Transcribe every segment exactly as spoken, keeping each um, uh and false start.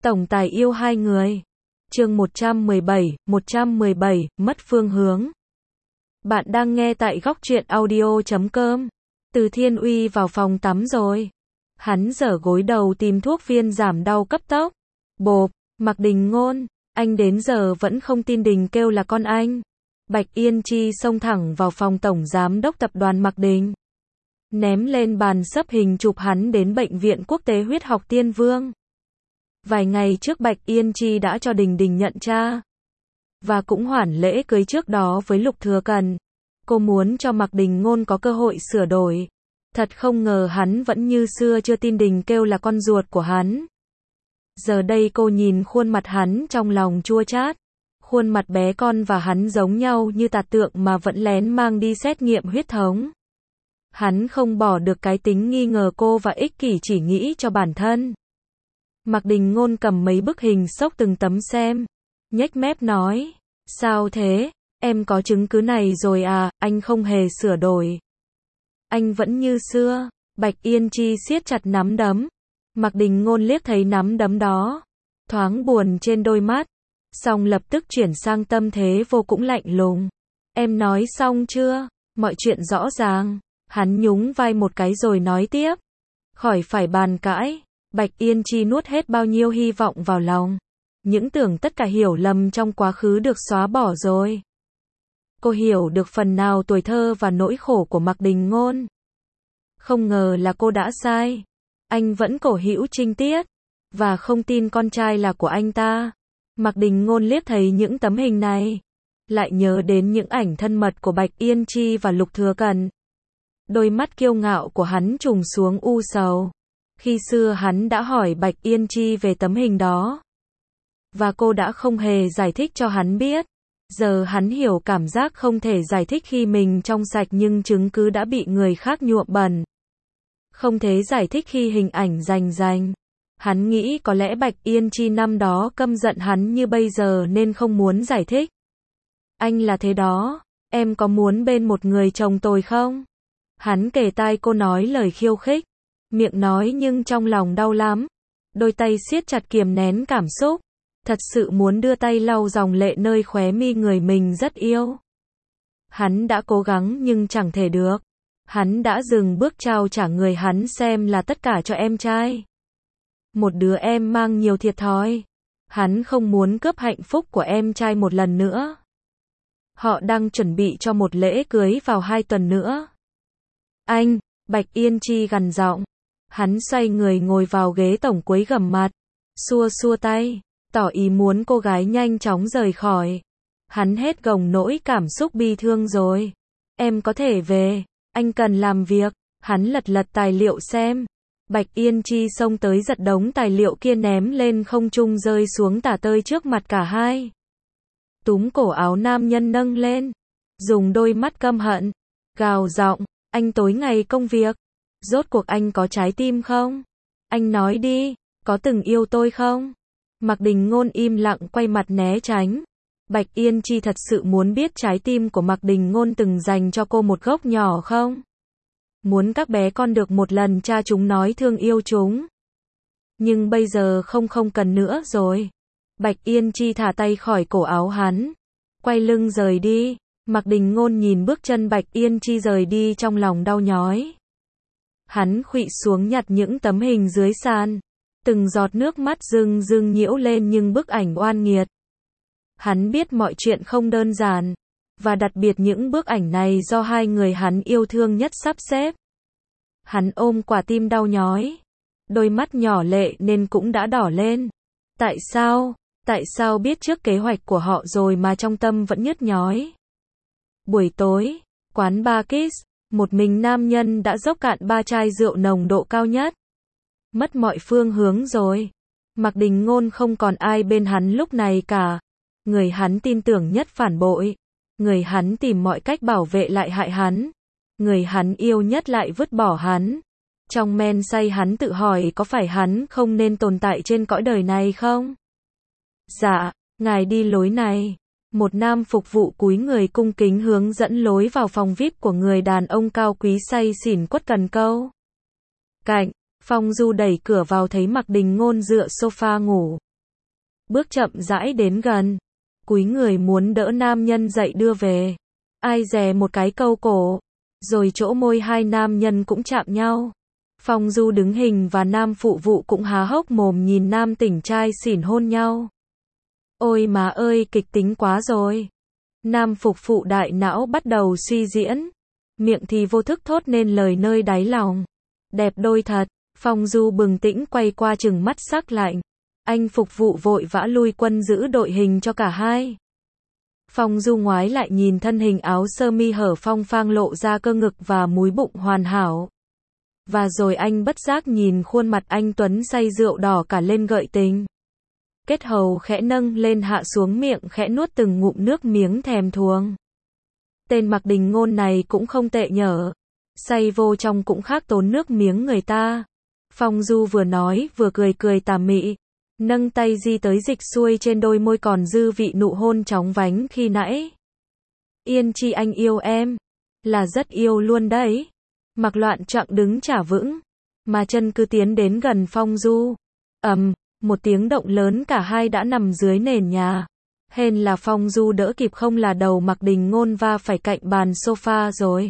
Tổng tài yêu hai người. Chương một trăm mười bảy, một trăm mười bảy, mất phương hướng. Bạn đang nghe tại góc truyện audio chấm com. Từ Thiên Uy vào phòng tắm rồi. Hắn giở gối đầu tìm thuốc viên giảm đau cấp tốc. Bộp, Mạc Đình Ngôn, anh đến giờ vẫn không tin Đình kêu là con anh. Bạch Yên Chi xông thẳng vào phòng tổng giám đốc tập đoàn Mạc Đình. Ném lên bàn sấp hình chụp hắn đến bệnh viện quốc tế huyết học Tiên Vương. Vài ngày trước Bạch Yên Chi đã cho Đình Đình nhận cha. Và cũng hoản lễ cưới trước đó với Lục Thừa Cần. Cô muốn cho Mạc Đình Ngôn có cơ hội sửa đổi. Thật không ngờ hắn vẫn như xưa chưa tin Đình kêu là con ruột của hắn. Giờ đây cô nhìn khuôn mặt hắn trong lòng chua chát. Khuôn mặt bé con và hắn giống nhau như tạt tượng mà vẫn lén mang đi xét nghiệm huyết thống. Hắn không bỏ được cái tính nghi ngờ cô và ích kỷ chỉ nghĩ cho bản thân. Mạc Đình Ngôn cầm mấy bức hình xốc từng tấm xem. Nhếch mép nói. Sao thế? Em có chứng cứ này rồi à, anh không hề sửa đổi. Anh vẫn như xưa. Bạch Yên Chi siết chặt nắm đấm. Mạc Đình Ngôn liếc thấy nắm đấm đó. Thoáng buồn trên đôi mắt. Xong lập tức chuyển sang tâm thế vô cũng lạnh lùng. Em nói xong chưa? Mọi chuyện rõ ràng. Hắn nhún vai một cái rồi nói tiếp. Khỏi phải bàn cãi. Bạch Yên Chi nuốt hết bao nhiêu hy vọng vào lòng. Những tưởng tất cả hiểu lầm trong quá khứ được xóa bỏ rồi. Cô hiểu được phần nào tuổi thơ và nỗi khổ của Mạc Đình Ngôn. Không ngờ là cô đã sai. Anh vẫn cổ hữu trinh tiết. Và không tin con trai là của anh ta. Mạc Đình Ngôn liếc thấy những tấm hình này. Lại nhớ đến những ảnh thân mật của Bạch Yên Chi và Lục Thừa Cần. Đôi mắt kiêu ngạo của hắn trùng xuống u sầu. Khi xưa hắn đã hỏi Bạch Yên Chi về tấm hình đó. Và cô đã không hề giải thích cho hắn biết. Giờ hắn hiểu cảm giác không thể giải thích khi mình trong sạch nhưng chứng cứ đã bị người khác nhuộm bẩn. Không thể giải thích khi hình ảnh rành rành. Hắn nghĩ có lẽ Bạch Yên Chi năm đó căm giận hắn như bây giờ nên không muốn giải thích. Anh là thế đó, em có muốn bên một người chồng tồi không? Hắn kề tai cô nói lời khiêu khích. Miệng nói nhưng trong lòng đau lắm. Đôi tay siết chặt kiềm nén cảm xúc. Thật sự muốn đưa tay lau dòng lệ nơi khóe mi người mình rất yêu. Hắn đã cố gắng nhưng chẳng thể được. Hắn đã dừng bước trao trả người hắn xem là tất cả cho em trai. Một đứa em mang nhiều thiệt thòi. Hắn không muốn cướp hạnh phúc của em trai một lần nữa. Họ đang chuẩn bị cho một lễ cưới vào hai tuần nữa. Anh, Bạch Yên Chi gằn giọng. Hắn xoay người ngồi vào ghế tổng quấy gầm mặt. Xua xua tay. Tỏ ý muốn cô gái nhanh chóng rời khỏi. Hắn hết gồng nỗi cảm xúc bi thương rồi. Em có thể về. Anh cần làm việc. Hắn lật lật tài liệu xem. Bạch Yên Chi xông tới giật đống tài liệu kia ném lên không trung rơi xuống tả tơi trước mặt cả hai. Túm cổ áo nam nhân nâng lên. Dùng đôi mắt căm hận. Gào giọng. Anh tối ngày công việc. Rốt cuộc anh có trái tim không? Anh nói đi. Có từng yêu tôi không? Mạc Đình Ngôn im lặng quay mặt né tránh. Bạch Yên Chi thật sự muốn biết trái tim của Mạc Đình Ngôn từng dành cho cô một góc nhỏ không? Muốn các bé con được một lần cha chúng nói thương yêu chúng. Nhưng bây giờ không không cần nữa rồi. Bạch Yên Chi thả tay khỏi cổ áo hắn. Quay lưng rời đi. Mạc Đình Ngôn nhìn bước chân Bạch Yên Chi rời đi trong lòng đau nhói. Hắn khuỵu xuống nhặt những tấm hình dưới sàn. Từng giọt nước mắt rưng rưng nhiễu lên nhưng bức ảnh oan nghiệt. Hắn biết mọi chuyện không đơn giản. Và đặc biệt những bức ảnh này do hai người hắn yêu thương nhất sắp xếp. Hắn ôm quả tim đau nhói. Đôi mắt nhỏ lệ nên cũng đã đỏ lên. Tại sao? Tại sao biết trước kế hoạch của họ rồi mà trong tâm vẫn nhức nhói? Buổi tối, quán bar Kiss, một mình nam nhân đã dốc cạn ba chai rượu nồng độ cao nhất. Mất mọi phương hướng rồi. Mạc Đình Ngôn không còn ai bên hắn lúc này cả. Người hắn tin tưởng nhất phản bội. Người hắn tìm mọi cách bảo vệ lại hại hắn. Người hắn yêu nhất lại vứt bỏ hắn. Trong men say hắn tự hỏi có phải hắn không nên tồn tại trên cõi đời này không? Dạ, ngài đi lối này. Một nam phục vụ cúi người cung kính hướng dẫn lối vào phòng vi ai pi của người đàn ông cao quý say xỉn quất cần câu. Cạnh, Phong Du đẩy cửa vào thấy Mạc Đình Ngôn dựa sofa ngủ. bước chậm rãi đến gần, cúi người muốn đỡ nam nhân dậy đưa về. Ai dè một cái câu cổ, rồi chỗ môi hai nam nhân cũng chạm nhau. Phong Du đứng hình và nam phụ vụ cũng há hốc mồm nhìn nam tỉnh trai xỉn hôn nhau. Ôi má ơi, kịch tính quá rồi. Nam phục phụ đại não bắt đầu suy diễn, miệng thì vô thức thốt nên lời nơi đáy lòng. Đẹp đôi thật. Phong Du bừng tỉnh quay qua trừng mắt sắc lạnh. Anh phục vụ vội vã lui quân giữ đội hình cho cả hai. Phong Du ngoái lại nhìn thân hình áo sơ mi hở phong phang lộ ra cơ ngực và múi bụng hoàn hảo. Và rồi anh bất giác nhìn khuôn mặt anh Tuấn say rượu đỏ cả lên gợi tình. Kết hầu khẽ nâng lên hạ xuống, miệng khẽ nuốt từng ngụm nước miếng thèm thuồng. Tên Mạc Đình Ngôn này cũng không tệ nhở. Say vô trong cũng khác tốn nước miếng người ta. Phong Du vừa nói vừa cười cười tà mị, nâng tay di tới dịch xuôi trên đôi môi còn dư vị nụ hôn chóng vánh khi nãy. Yên Chi, anh yêu em, là rất yêu luôn đấy. Mạc Loạn Trọng đứng chả vững, mà chân cứ tiến đến gần Phong Du. Ầm, một tiếng động lớn, cả hai đã nằm dưới nền nhà. Hên là Phong Du đỡ kịp, không là đầu Mạc Đình Ngôn va phải cạnh bàn sofa rồi.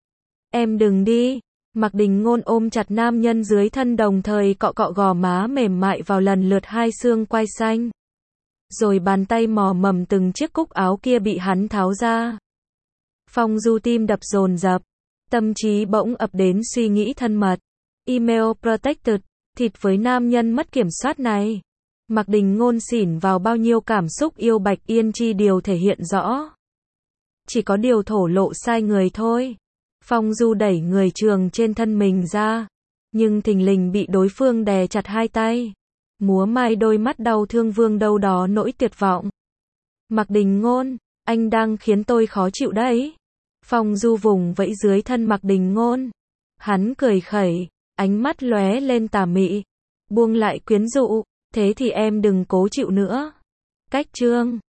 Em đừng đi. Mạc Đình Ngôn ôm chặt nam nhân dưới thân, đồng thời cọ cọ gò má mềm mại vào lần lượt hai xương quai xanh. Rồi bàn tay mò mầm từng chiếc cúc áo kia bị hắn tháo ra. Phong Du tim đập dồn dập, tâm trí bỗng ập đến suy nghĩ thân mật. Email protected, thịt với nam nhân mất kiểm soát này. Mạc Đình Ngôn xỉn vào bao nhiêu cảm xúc yêu Bạch Yên Chi điều thể hiện rõ. Chỉ có điều thổ lộ sai người thôi. Phong Du đẩy người trường trên thân mình ra, nhưng thình lình bị đối phương đè chặt hai tay. Múa mai đôi mắt đau thương vương đâu đó nỗi tuyệt vọng. Mạc Đình Ngôn, anh đang khiến tôi khó chịu đấy. Phong Du vùng vẫy dưới thân Mạc Đình Ngôn. Hắn cười khẩy, ánh mắt lóe lên tà mị, buông lại quyến rũ. Thế thì em đừng cố chịu nữa. Cách chương